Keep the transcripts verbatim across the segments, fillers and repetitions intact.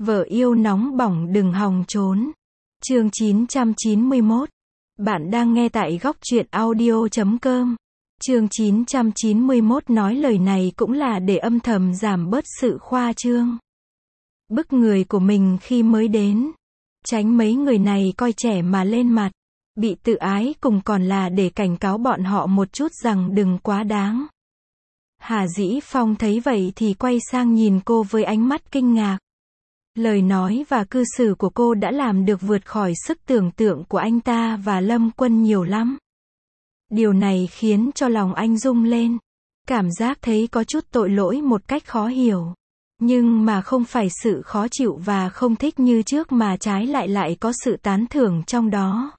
Vợ yêu nóng bỏng đừng hòng trốn. Chương chín trăm chín mươi mốt. Bạn đang nghe tại góc truyện audio chấm com. Chương chín trăm chín mươi mốt nói lời này cũng là để âm thầm giảm bớt sự khoa trương. Bức người của mình khi mới đến. Tránh mấy người này coi trẻ mà lên mặt. Bị tự ái cùng còn là để cảnh cáo bọn họ một chút rằng đừng quá đáng. Hà Dĩ Phong thấy vậy thì quay sang nhìn cô với ánh mắt kinh ngạc. Lời nói và cư xử của cô đã làm được vượt khỏi sức tưởng tượng của anh ta và Lâm Quân nhiều lắm. Điều này khiến cho lòng anh rung lên. Cảm giác thấy có chút tội lỗi một cách khó hiểu. Nhưng mà không phải sự khó chịu và không thích như trước mà trái lại lại có sự tán thưởng trong đó.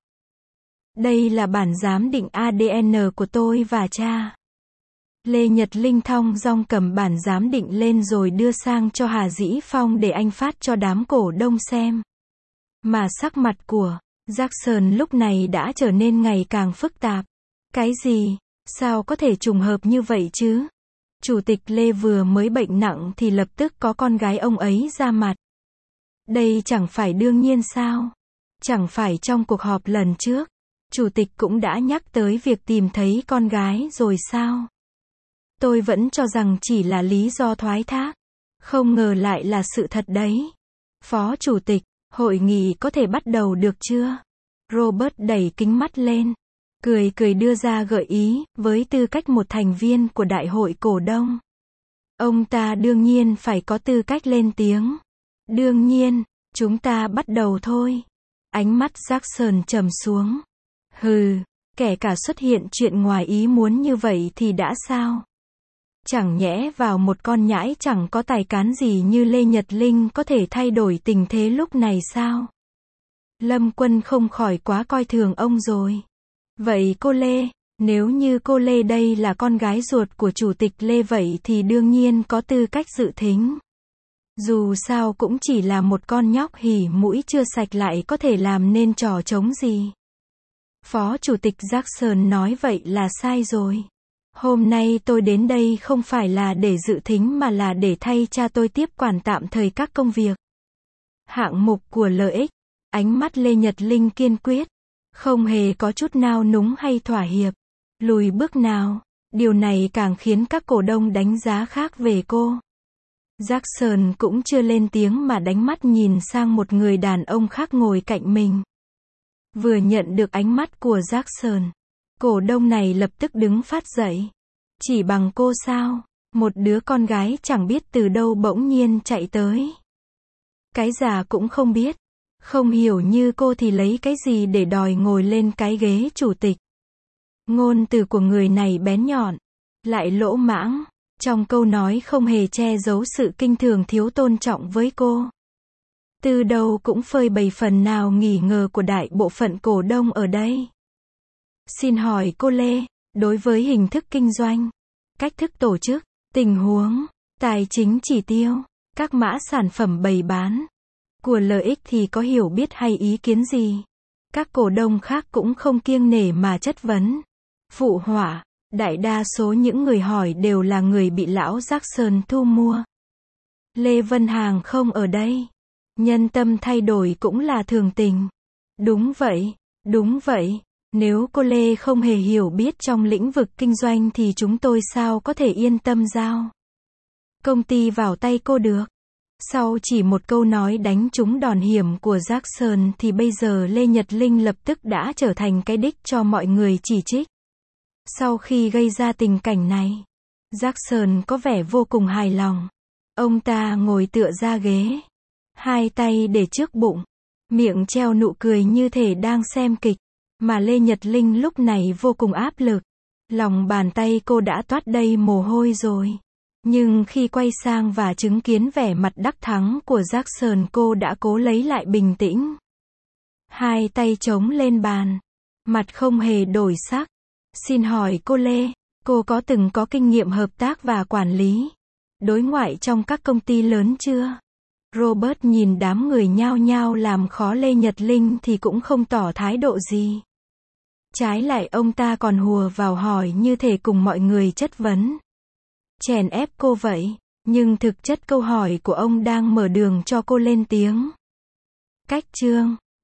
Đây là bản giám định a đê en của tôi và cha. Lê Nhật Linh thong dong cầm bản giám định lên rồi đưa sang cho Hà Dĩ Phong để anh phát cho đám cổ đông xem. Mà sắc mặt của Jackson lúc này đã trở nên ngày càng phức tạp. Cái gì? Sao có thể trùng hợp như vậy chứ? Chủ tịch Lê vừa mới bệnh nặng thì lập tức có con gái ông ấy ra mặt. Đây chẳng phải đương nhiên sao? Chẳng phải trong cuộc họp lần trước, chủ tịch cũng đã nhắc tới việc tìm thấy con gái rồi sao? Tôi vẫn cho rằng chỉ là lý do thoái thác. Không ngờ lại là sự thật đấy. Phó chủ tịch, hội nghị có thể bắt đầu được chưa? Robert đẩy kính mắt lên. Cười cười đưa ra gợi ý, với tư cách một thành viên của đại hội cổ đông. Ông ta đương nhiên phải có tư cách lên tiếng. Đương nhiên, chúng ta bắt đầu thôi. Ánh mắt Jackson trầm xuống. Hừ, kể cả xuất hiện chuyện ngoài ý muốn như vậy thì đã sao? Chẳng nhẽ vào một con nhãi chẳng có tài cán gì như Lê Nhật Linh có thể thay đổi tình thế lúc này sao? Lâm Quân không khỏi quá coi thường ông rồi. Vậy cô Lê, nếu như cô Lê đây là con gái ruột của chủ tịch Lê vậy thì đương nhiên có tư cách dự thính. Dù sao cũng chỉ là một con nhóc hỉ mũi chưa sạch lại có thể làm nên trò trống gì. Phó chủ tịch Jackson nói vậy là sai rồi. Hôm nay tôi đến đây không phải là để dự thính mà là để thay cha tôi tiếp quản tạm thời các công việc. Hạng mục của lợi ích. Ánh mắt Lê Nhật Linh kiên quyết. Không hề có chút nao núng hay thỏa hiệp. Lùi bước nào. Điều này càng khiến các cổ đông đánh giá khác về cô. Jackson cũng chưa lên tiếng mà đánh mắt nhìn sang một người đàn ông khác ngồi cạnh mình. Vừa nhận được ánh mắt của Jackson, cổ đông này lập tức đứng phát dậy. Chỉ bằng cô sao? Một đứa con gái chẳng biết từ đâu bỗng nhiên chạy tới. Cái già cũng không biết. Không hiểu như cô thì lấy cái gì để đòi ngồi lên cái ghế chủ tịch. Ngôn từ của người này bén nhọn. Lại lỗ mãng. Trong câu nói không hề che giấu sự kinh thường thiếu tôn trọng với cô. Từ đầu cũng phơi bày phần nào nghi ngờ của đại bộ phận cổ đông ở đây. Xin hỏi cô Lê, đối với hình thức kinh doanh, cách thức tổ chức, tình huống, tài chính chỉ tiêu, các mã sản phẩm bày bán của lợi ích thì có hiểu biết hay ý kiến gì? Các cổ đông khác cũng không kiêng nể mà chất vấn. Phụ họa, đại đa số những người hỏi đều là người bị lão Jackson thu mua. Lê Vân Hàng không ở đây. Nhân tâm thay đổi cũng là thường tình. Đúng vậy, đúng vậy. Nếu cô Lê không hề hiểu biết trong lĩnh vực kinh doanh thì chúng tôi sao có thể yên tâm giao công ty vào tay cô được. Sau chỉ một câu nói đánh trúng đòn hiểm của Jackson thì bây giờ Lê Nhật Linh lập tức đã trở thành cái đích cho mọi người chỉ trích. Sau khi gây ra tình cảnh này, Jackson có vẻ vô cùng hài lòng. Ông ta ngồi tựa ra ghế, hai tay để trước bụng, miệng treo nụ cười như thể đang xem kịch. Mà Lê Nhật Linh lúc này vô cùng áp lực. Lòng bàn tay cô đã toát đầy mồ hôi rồi. Nhưng khi quay sang và chứng kiến vẻ mặt đắc thắng của Jackson cô đã cố lấy lại bình tĩnh. Hai tay chống lên bàn. Mặt không hề đổi sắc. Xin hỏi cô Lê, cô có từng có kinh nghiệm hợp tác và quản lý đối ngoại trong các công ty lớn chưa? Robert nhìn đám người nhao nhao làm khó Lê Nhật Linh thì cũng không tỏ thái độ gì. Trái lại ông ta còn hùa vào hỏi như thể cùng mọi người chất vấn. Chèn ép cô vậy. Nhưng thực chất câu hỏi của ông đang mở đường cho cô lên tiếng. Cách chương